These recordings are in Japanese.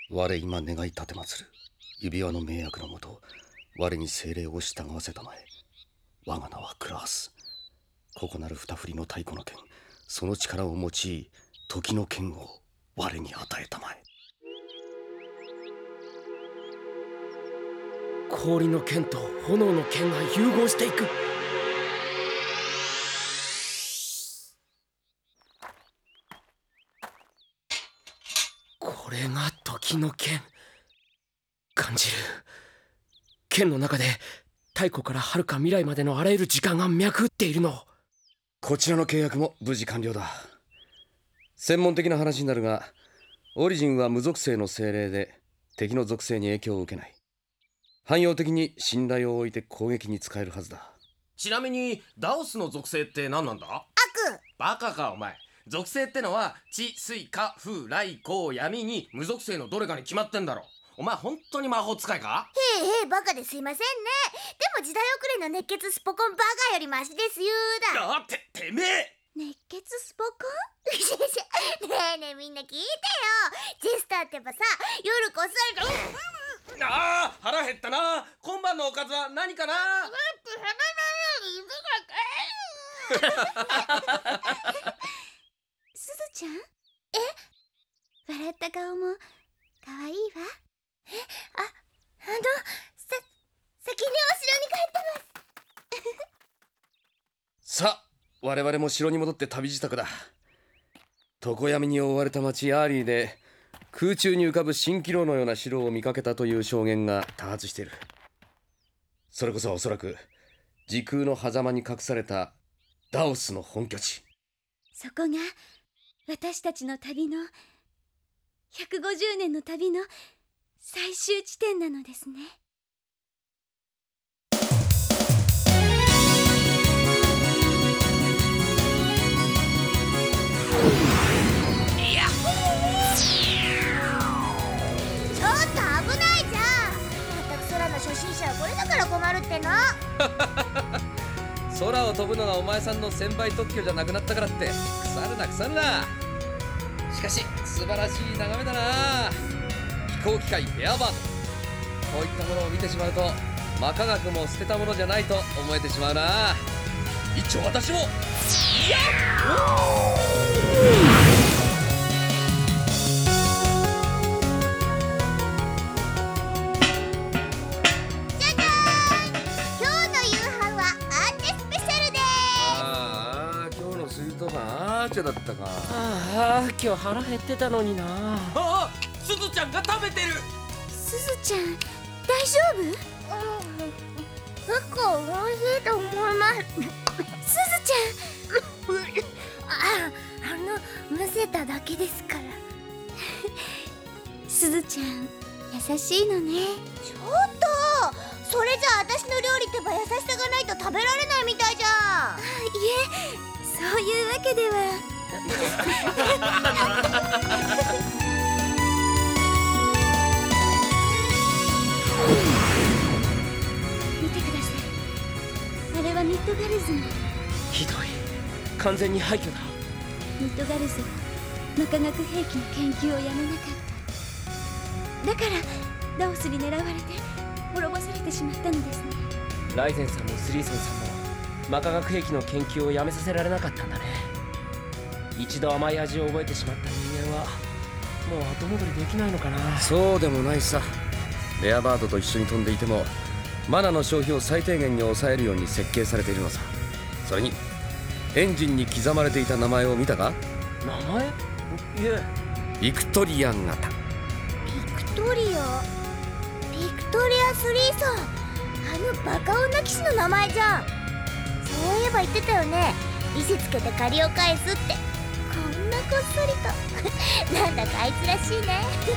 我今願い立てまつる指輪の名役のもと、我に精霊を従わせたまえ。我が名はクラース。ここなる二振りの太鼓の剣、その力を用い時の剣を我に与えたまえ。 氷の剣と炎の剣が融合していく。これが時の剣。感じる。剣の中で太古から遥か未来までのあらゆる時間が脈打っているの。 こちらの契約も無事完了だ。専門的な話になるが、オリジンは無属性の精霊で敵の属性に影響を受けない。汎用的に信頼を置いて攻撃に使えるはずだ。 ちなみにダオスの属性って何なんだ？ 悪。 バカかお前。属性ってのは地、水、火、風、雷、光、闇に無属性のどれかに決まってんだろ。お前本当に魔法使いか？ へえへえ、バカですいませんね。でも時代遅れの熱血スポコンバカよりマシですよだ。 だっててめえ熱血スポコンねえねえ、みんな聞いてよ。ジェスターってばさ、夜こっそりとああ、腹減ったな。今晩のおかずは何かな？ すずちゃん？笑った顔もかわいいわ。先にお城に帰ってますさあ、我々も城に戻って旅支度だ。常闇に覆われた町アーリーで空中に浮かぶ蜃気楼のような城を見かけたという証言が多発している。それこそはおそらく時空の狭間に隠されたダオスの本拠地。 そこが私たちの旅の150年の旅の最終地点なのですね。ちょっと危ないじゃん。まったく空の初心者はこれだから困るっての。 空を飛ぶのがお前さんの専売特許じゃなくなったからって腐るな腐るな。しかし素晴らしい眺めだな。飛行機械エアバード、こういったものを見てしまうと魔科学も捨てたものじゃないと思えてしまうな。一応私もアーチェだったか。 ああ、今日腹減ってたのにな。 ああ、すずちゃんが食べてる。 すずちゃん、大丈夫？結構おいしいと思います。すずちゃんむせただけですから。すずちゃん、優しいのね。ちょっと、それじゃあ私の料理ってば優しさがないと食べられないみたいじゃん。いえ、そういうわけでは。見てください。あれはミッドガルズの。 ひどい。完全に廃墟だ。 ミッドガルズは魔科学兵器の研究をやめなかった。だからダオスに狙われて滅ぼされてしまったのですね。 ライゼンさんもスリーソンさんも魔科学兵器の研究をやめさせられなかったんだね。一度甘い味を覚えてしまった人間はもう後戻りできないのかな。 そうでもないさ。レアバードと一緒に飛んでいてもマナの消費を最低限に抑えるように設計されているのさ。それにエンジンに刻まれていた名前を見たか？ 名前？いえ。 ビクトリアン型。 ビクトリアスリーソン、バカ女騎士の名前じゃん。そういえば言ってたよね。利子つけて借りを返すって。こんなこっそりと。なんだかあいつらしいね。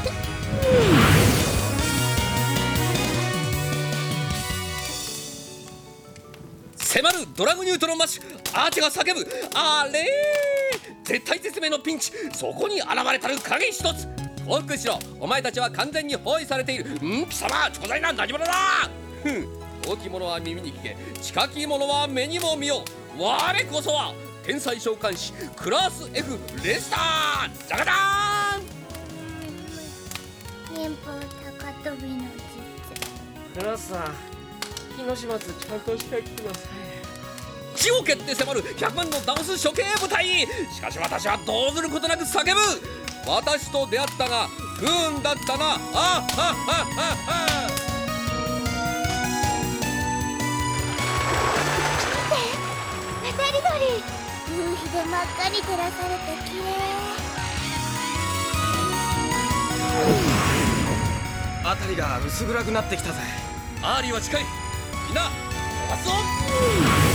迫るドラグニュートロンマッシュ。アーチェが叫ぶ。あれー、絶対絶命のピンチ。そこに現れたる影一つ。降伏しろ。お前たちは完全に包囲されている。貴様超大な何者だ。大きいものは耳に聞け、近きものは目にも見よ。我こそは天才召喚士クラース F レスター。ジャガダーン。 母さん、日の始末ちゃんとしてください。 死を蹴って迫る100万のダンス処刑部隊。しかし私は動ずることなく叫ぶ。私と出会ったが不運だったな。あっはっはっはっ。 渡り鳥、夕日で真っ赤に照らされて綺麗。 辺りが薄暗くなってきたぜ。 アーリーは近い。みんな飛ばすぞ。